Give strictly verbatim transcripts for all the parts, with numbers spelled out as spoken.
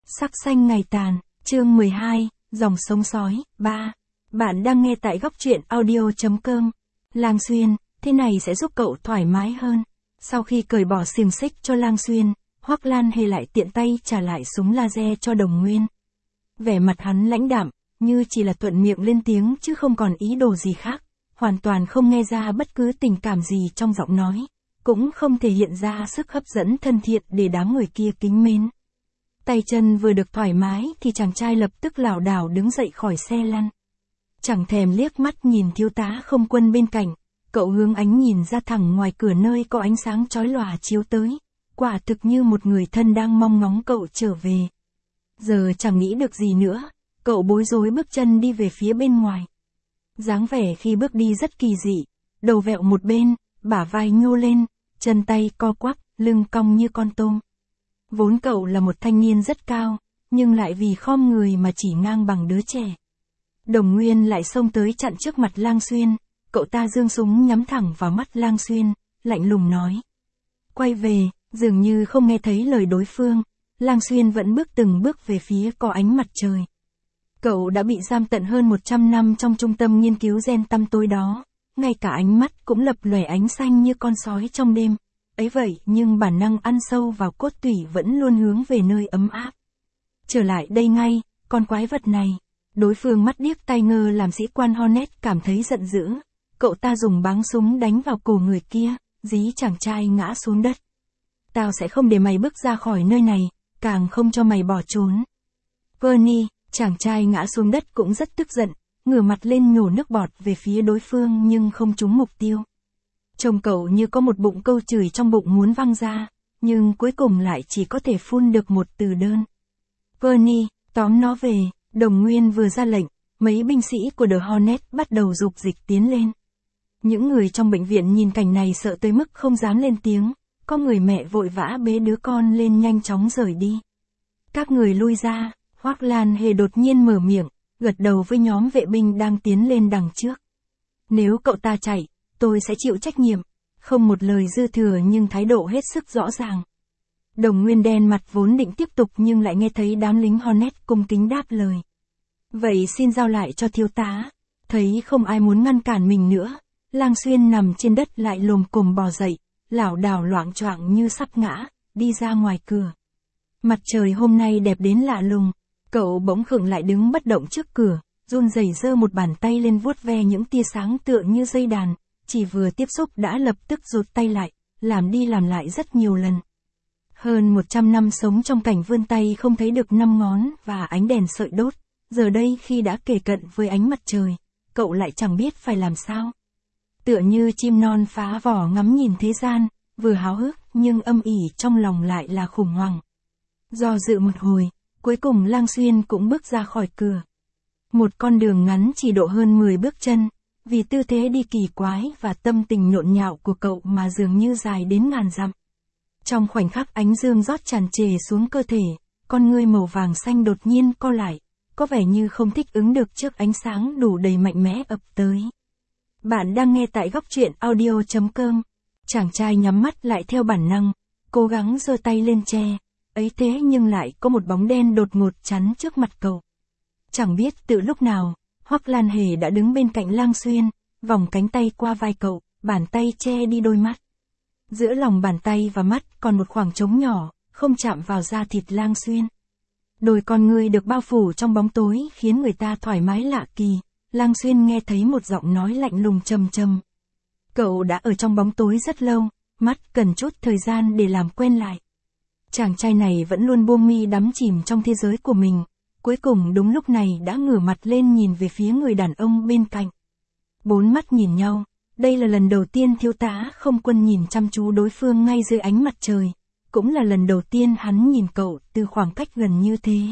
Sắc xanh ngày tàn, chương mười hai, dòng sông sói, ba. Bạn đang nghe tại góc truyện audio chấm com. Lang Xuyên, thế này sẽ giúp cậu thoải mái hơn. Sau khi cởi bỏ xiềng xích cho Lang Xuyên, Hoắc Lan Hề lại tiện tay trả lại súng laser cho Đồng Nguyên. Vẻ mặt hắn lãnh đạm, như chỉ là thuận miệng lên tiếng chứ không còn ý đồ gì khác, hoàn toàn không nghe ra bất cứ tình cảm gì trong giọng nói, cũng không thể hiện ra sức hấp dẫn thân thiện để đám người kia kính mến. Tay chân vừa được thoải mái thì chàng trai lập tức lảo đảo đứng dậy khỏi xe lăn. Chẳng thèm liếc mắt nhìn thiếu tá không quân bên cạnh, cậu hướng ánh nhìn ra thẳng ngoài cửa nơi có ánh sáng chói lòa chiếu tới, quả thực như một người thân đang mong ngóng cậu trở về. Giờ chẳng nghĩ được gì nữa, cậu bối rối bước chân đi về phía bên ngoài. Dáng vẻ khi bước đi rất kỳ dị, đầu vẹo một bên, bả vai nhô lên, chân tay co quắp, lưng cong như con tôm. Vốn cậu là một thanh niên rất cao, nhưng lại vì khom người mà chỉ ngang bằng đứa trẻ. Đồng Nguyên lại xông tới chặn trước mặt Lang Xuyên, cậu ta giương súng nhắm thẳng vào mắt Lang Xuyên, lạnh lùng nói. Quay về, dường như không nghe thấy lời đối phương, Lang Xuyên vẫn bước từng bước về phía có ánh mặt trời. Cậu đã bị giam tận hơn một trăm năm trong trung tâm nghiên cứu gen tăm tối đó, ngay cả ánh mắt cũng lập lòe ánh xanh như con sói trong đêm. Ấy vậy nhưng bản năng ăn sâu vào cốt tủy vẫn luôn hướng về nơi ấm áp. Trở lại đây ngay, con quái vật này. Đối phương mắt điếc tai ngơ làm sĩ quan Hornet cảm thấy giận dữ. Cậu ta dùng báng súng đánh vào cổ người kia, dí chàng trai ngã xuống đất. Tao sẽ không để mày bước ra khỏi nơi này, càng không cho mày bỏ trốn. Bernie, chàng trai ngã xuống đất cũng rất tức giận, ngửa mặt lên nhổ nước bọt về phía đối phương nhưng không trúng mục tiêu. Trông cậu như có một bụng câu chửi trong bụng muốn văng ra, nhưng cuối cùng lại chỉ có thể phun được một từ đơn. Bernie, tóm nó về. Đồng Nguyên vừa ra lệnh, mấy binh sĩ của The Hornet bắt đầu dục dịch tiến lên. Những người trong bệnh viện nhìn cảnh này sợ tới mức không dám lên tiếng, có người mẹ vội vã bế đứa con lên nhanh chóng rời đi. Các người lui ra, Hoắc Lan Hề đột nhiên mở miệng, gật đầu với nhóm vệ binh đang tiến lên đằng trước. Nếu cậu ta chạy, tôi sẽ chịu trách nhiệm, không một lời dư thừa nhưng thái độ hết sức rõ ràng. Đồng Nguyên đen mặt vốn định tiếp tục nhưng lại nghe thấy đám lính Hornet cung kính đáp lời. Vậy xin giao lại cho thiếu tá. Thấy không ai muốn ngăn cản mình nữa, Lang Xuyên nằm trên đất lại lồm cồm bò dậy, lảo đảo loạng choạng như sắp ngã, đi ra ngoài cửa. Mặt trời hôm nay đẹp đến lạ lùng, cậu bỗng khựng lại đứng bất động trước cửa, run rẩy giơ một bàn tay lên vuốt ve những tia sáng tựa như dây đàn, chỉ vừa tiếp xúc đã lập tức rụt tay lại, làm đi làm lại rất nhiều lần. Hơn một trăm năm sống trong cảnh vươn tay không thấy được năm ngón và ánh đèn sợi đốt, giờ đây khi đã kề cận với ánh mặt trời, cậu lại chẳng biết phải làm sao. Tựa như chim non phá vỏ ngắm nhìn thế gian, vừa háo hức nhưng âm ỉ trong lòng lại là khủng hoảng. Do dự một hồi, cuối cùng Lang Xuyên cũng bước ra khỏi cửa. Một con đường ngắn chỉ độ hơn mười bước chân, vì tư thế đi kỳ quái và tâm tình nhộn nhạo của cậu mà dường như dài đến ngàn dặm. Trong khoảnh khắc ánh dương rót tràn trề xuống cơ thể, con ngươi màu vàng xanh đột nhiên co lại, có vẻ như không thích ứng được trước ánh sáng đủ đầy mạnh mẽ ập tới. Bạn đang nghe tại góc truyện audio chấm com. Chàng trai nhắm mắt lại theo bản năng, cố gắng giơ tay lên che, ấy thế nhưng lại có một bóng đen đột ngột chắn trước mặt cậu. Chẳng biết từ lúc nào, Hoắc Lan Hề đã đứng bên cạnh Lang Xuyên, vòng cánh tay qua vai cậu, bàn tay che đi đôi mắt. Giữa lòng bàn tay và mắt còn một khoảng trống nhỏ, không chạm vào da thịt Lang Xuyên. Đôi con ngươi được bao phủ trong bóng tối khiến người ta thoải mái lạ kỳ. Lang Xuyên nghe thấy một giọng nói lạnh lùng trầm trầm. Cậu đã ở trong bóng tối rất lâu, mắt cần chút thời gian để làm quen lại. Chàng trai này vẫn luôn buông mi đắm chìm trong thế giới của mình, cuối cùng đúng lúc này đã ngửa mặt lên nhìn về phía người đàn ông bên cạnh. Bốn mắt nhìn nhau. Đây là lần đầu tiên thiếu tá không quân nhìn chăm chú đối phương ngay dưới ánh mặt trời, cũng là lần đầu tiên hắn nhìn cậu từ khoảng cách gần như thế.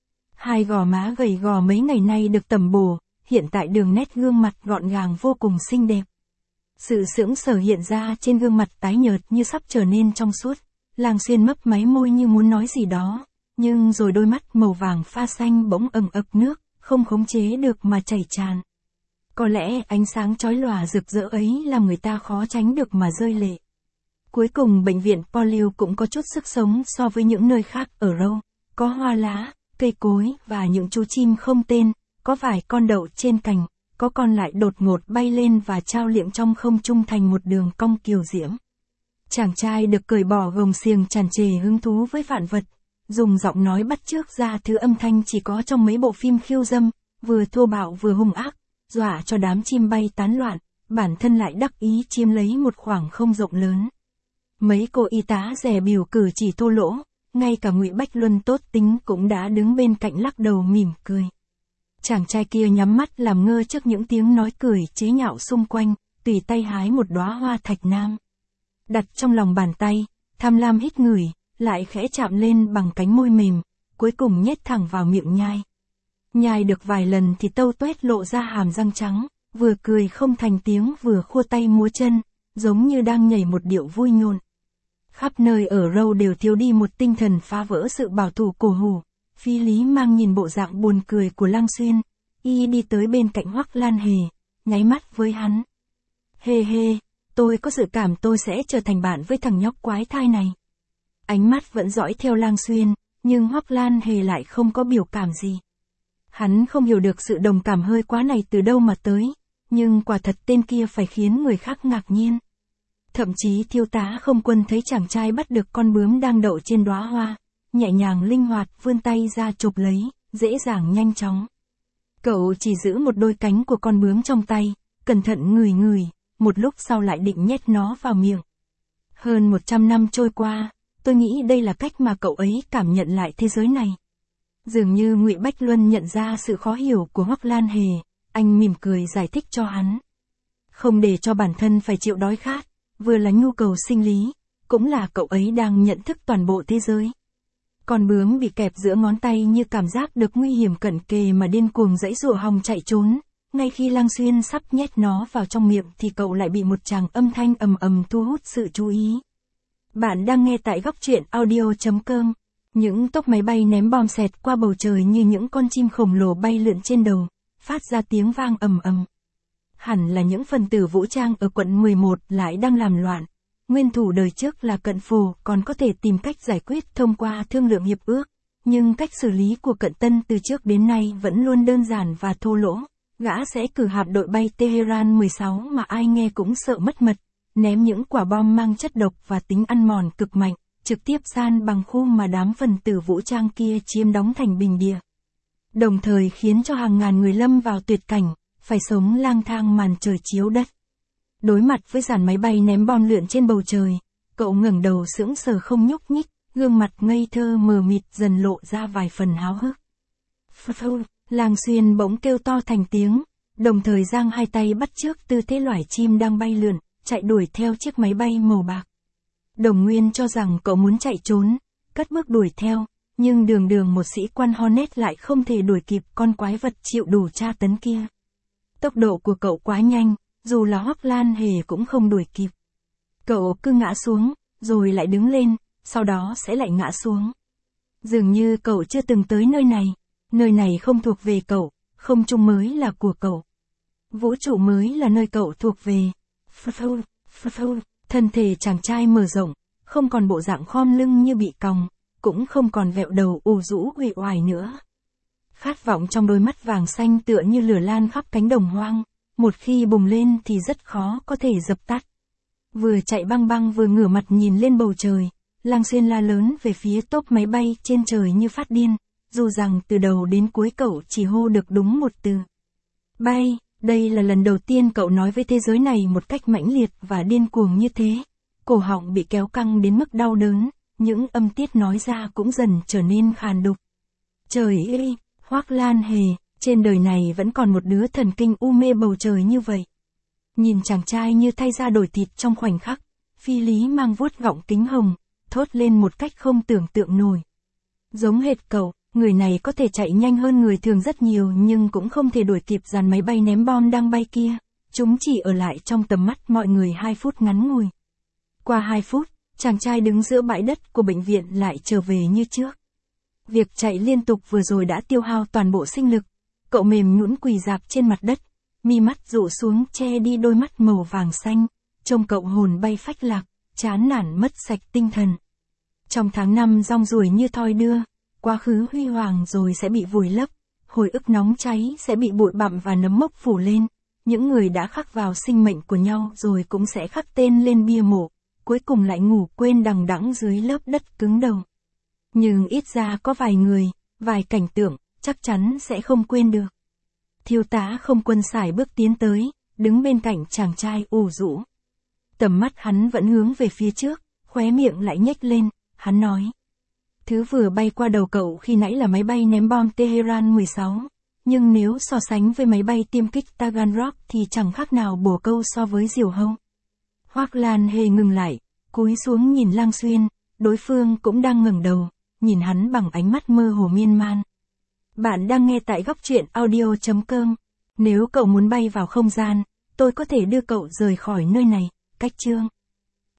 Hai gò má gầy gò mấy ngày nay được tẩm bổ, hiện tại đường nét gương mặt gọn gàng vô cùng xinh đẹp. Sự sững sờ hiện ra trên gương mặt tái nhợt như sắp trở nên trong suốt. Lang Xuyên mấp máy môi như muốn nói gì đó, nhưng rồi đôi mắt màu vàng pha xanh bỗng ầm ực nước, không khống chế được mà chảy tràn. Có lẽ ánh sáng chói lòa rực rỡ ấy làm người ta khó tránh được mà rơi lệ. Cuối cùng bệnh viện Poliu cũng có chút sức sống so với những nơi khác ở Râu. có hoa lá, cây cối và những chú chim không tên, có vài con đậu trên cành, có con lại đột ngột bay lên và trao liệng trong không trung thành một đường cong kiều diễm. Chàng trai được cởi bỏ gồng xiềng tràn trề hứng thú với vạn vật, dùng giọng nói bắt chước ra thứ âm thanh chỉ có trong mấy bộ phim khiêu dâm, vừa thô bạo vừa hung ác, dọa cho đám chim bay tán loạn, bản thân lại đắc ý chiếm lấy một khoảng không rộng lớn. Mấy cô y tá dè bỉu cử chỉ thô lỗ, ngay cả Ngụy Bách Luân tốt tính cũng đã đứng bên cạnh lắc đầu mỉm cười. Chàng trai kia nhắm mắt làm ngơ trước những tiếng nói cười chế nhạo xung quanh, tùy tay hái một đóa hoa thạch nam. Đặt trong lòng bàn tay, tham lam hít ngửi, lại khẽ chạm lên bằng cánh môi mềm, cuối cùng nhét thẳng vào miệng nhai. Nhai được vài lần thì tâu tuét lộ ra hàm răng trắng, vừa cười không thành tiếng vừa khua tay múa chân, giống như đang nhảy một điệu vui nhộn. Khắp nơi ở Râu đều thiếu đi một tinh thần phá vỡ sự bảo thủ cổ hủ. Phi Lý Mang nhìn bộ dạng buồn cười của Lăng Xuyên, y đi tới bên cạnh Hoắc Lan Hề, nháy mắt với hắn. Hề hề, tôi có dự cảm tôi sẽ trở thành bạn với thằng nhóc quái thai này. Ánh mắt vẫn dõi theo Lăng Xuyên, nhưng Hoắc Lan Hề lại không có biểu cảm gì. Hắn không hiểu được sự đồng cảm hơi quá này từ đâu mà tới, nhưng quả thật tên kia phải khiến người khác ngạc nhiên. Thậm chí thiếu tá Không Quân thấy chàng trai bắt được con bướm đang đậu trên đóa hoa, nhẹ nhàng linh hoạt vươn tay ra chụp lấy, dễ dàng nhanh chóng. Cậu chỉ giữ một đôi cánh của con bướm trong tay, cẩn thận ngửi ngửi, một lúc sau lại định nhét nó vào miệng. Hơn một trăm năm trôi qua, tôi nghĩ đây là cách mà cậu ấy cảm nhận lại thế giới này. Dường như Ngụy Bách Luân nhận ra sự khó hiểu của Hoắc Lan Hề, anh mỉm cười giải thích cho hắn. Không để cho bản thân phải chịu đói khát, vừa là nhu cầu sinh lý, cũng là cậu ấy đang nhận thức toàn bộ thế giới. Con bướm bị kẹp giữa ngón tay như cảm giác được nguy hiểm cận kề mà điên cuồng giãy giụa hòng chạy trốn, ngay khi Lăng Xuyên sắp nhét nó vào trong miệng thì cậu lại bị một tràng âm thanh ầm ầm thu hút sự chú ý. Bạn đang nghe tại góc truyện audio chấm com. Những tốp máy bay ném bom xẹt qua bầu trời như những con chim khổng lồ bay lượn trên đầu, phát ra tiếng vang ầm ầm. Hẳn là những phần tử vũ trang ở quận mười một lại đang làm loạn. Nguyên thủ đời trước là Cận Phù còn có thể tìm cách giải quyết thông qua thương lượng hiệp ước, nhưng cách xử lý của Cận Tân từ trước đến nay vẫn luôn đơn giản và thô lỗ. Gã sẽ cử hạm đội bay Tehran mười sáu mà ai nghe cũng sợ mất mật, ném những quả bom mang chất độc và tính ăn mòn cực mạnh, trực tiếp san bằng khu mà đám phần tử vũ trang kia chiếm đóng thành bình địa. Đồng thời khiến cho hàng ngàn người lâm vào tuyệt cảnh, phải sống lang thang màn trời chiếu đất. Đối mặt với dàn máy bay ném bom lượn trên bầu trời, cậu ngẩng đầu sững sờ không nhúc nhích, gương mặt ngây thơ mờ mịt dần lộ ra vài phần háo hức. Phâu, Lăng Xuyên bỗng kêu to thành tiếng, đồng thời giang hai tay bắt chước tư thế loài chim đang bay lượn, chạy đuổi theo chiếc máy bay màu bạc. Đồng Nguyên cho rằng cậu muốn chạy trốn, cất bước đuổi theo, nhưng đường đường một sĩ quan Hornet lại không thể đuổi kịp con quái vật chịu đủ tra tấn kia. Tốc độ của cậu quá nhanh, dù là Hoắc Lan Hề cũng không đuổi kịp. Cậu cứ ngã xuống, rồi lại đứng lên, sau đó sẽ lại ngã xuống. Dường như cậu chưa từng tới nơi này, nơi này không thuộc về cậu, không trung mới là của cậu. Vũ trụ mới là nơi cậu thuộc về. Phâu, phâu, thân thể chàng trai mở rộng, không còn bộ dạng khom lưng như bị còng, cũng không còn vẹo đầu ù rũ uể oải nữa. Khát vọng trong đôi mắt vàng xanh tựa như lửa lan khắp cánh đồng hoang, một khi bùng lên thì rất khó có thể dập tắt. Vừa chạy băng băng vừa ngửa mặt nhìn lên bầu trời, Lăng Xuyên la lớn về phía tốp máy bay trên trời như phát điên, dù rằng từ đầu đến cuối cậu chỉ hô được đúng một từ. Bay, đây là lần đầu tiên cậu nói với thế giới này một cách mãnh liệt và điên cuồng như thế. Cổ họng bị kéo căng đến mức đau đớn, những âm tiết nói ra cũng dần trở nên khàn đục. Trời ơi, Hoắc Lan Hề, trên đời này vẫn còn một đứa thần kinh u mê bầu trời như vậy. Nhìn chàng trai như thay da đổi thịt trong khoảnh khắc, Phi Lý Mang vuốt gọng kính hồng, thốt lên một cách không tưởng tượng nổi. Giống hệt cậu, người này có thể chạy nhanh hơn người thường rất nhiều nhưng cũng không thể đuổi kịp dàn máy bay ném bom đang bay kia. Chúng chỉ ở lại trong tầm mắt mọi người hai phút ngắn ngủi. Qua hai phút, chàng trai đứng giữa bãi đất của bệnh viện lại trở về như trước. Việc chạy liên tục vừa rồi đã tiêu hao toàn bộ sinh lực. Cậu mềm nhũn quỳ rạp trên mặt đất, mi mắt rụ xuống che đi đôi mắt màu vàng xanh, trông cậu hồn bay phách lạc, chán nản mất sạch tinh thần. Trong tháng năm rong ruổi như thoi đưa, quá khứ huy hoàng rồi sẽ bị vùi lấp, hồi ức nóng cháy sẽ bị bụi bặm và nấm mốc phủ lên. Những người đã khắc vào sinh mệnh của nhau rồi cũng sẽ khắc tên lên bia mộ, cuối cùng lại ngủ quên đằng đẵng dưới lớp đất cứng đầu. Nhưng ít ra có vài người, vài cảnh tượng, chắc chắn sẽ không quên được. Thiếu tá không quân sải bước tiến tới, đứng bên cạnh chàng trai ủ rũ. Tầm mắt hắn vẫn hướng về phía trước, khóe miệng lại nhếch lên, hắn nói. Thứ vừa bay qua đầu cậu khi nãy là máy bay ném bom Tehran mười sáu, nhưng nếu so sánh với máy bay tiêm kích Taganrog thì chẳng khác nào bồ câu so với diều hâu. Hoắc Lan hề ngừng lại, cúi xuống nhìn Lang Xuyên, đối phương cũng đang ngẩng đầu, nhìn hắn bằng ánh mắt mơ hồ miên man. Bạn đang nghe tại góc truyện audio chấm com. Nếu cậu muốn bay vào không gian, tôi có thể đưa cậu rời khỏi nơi này, cách chương.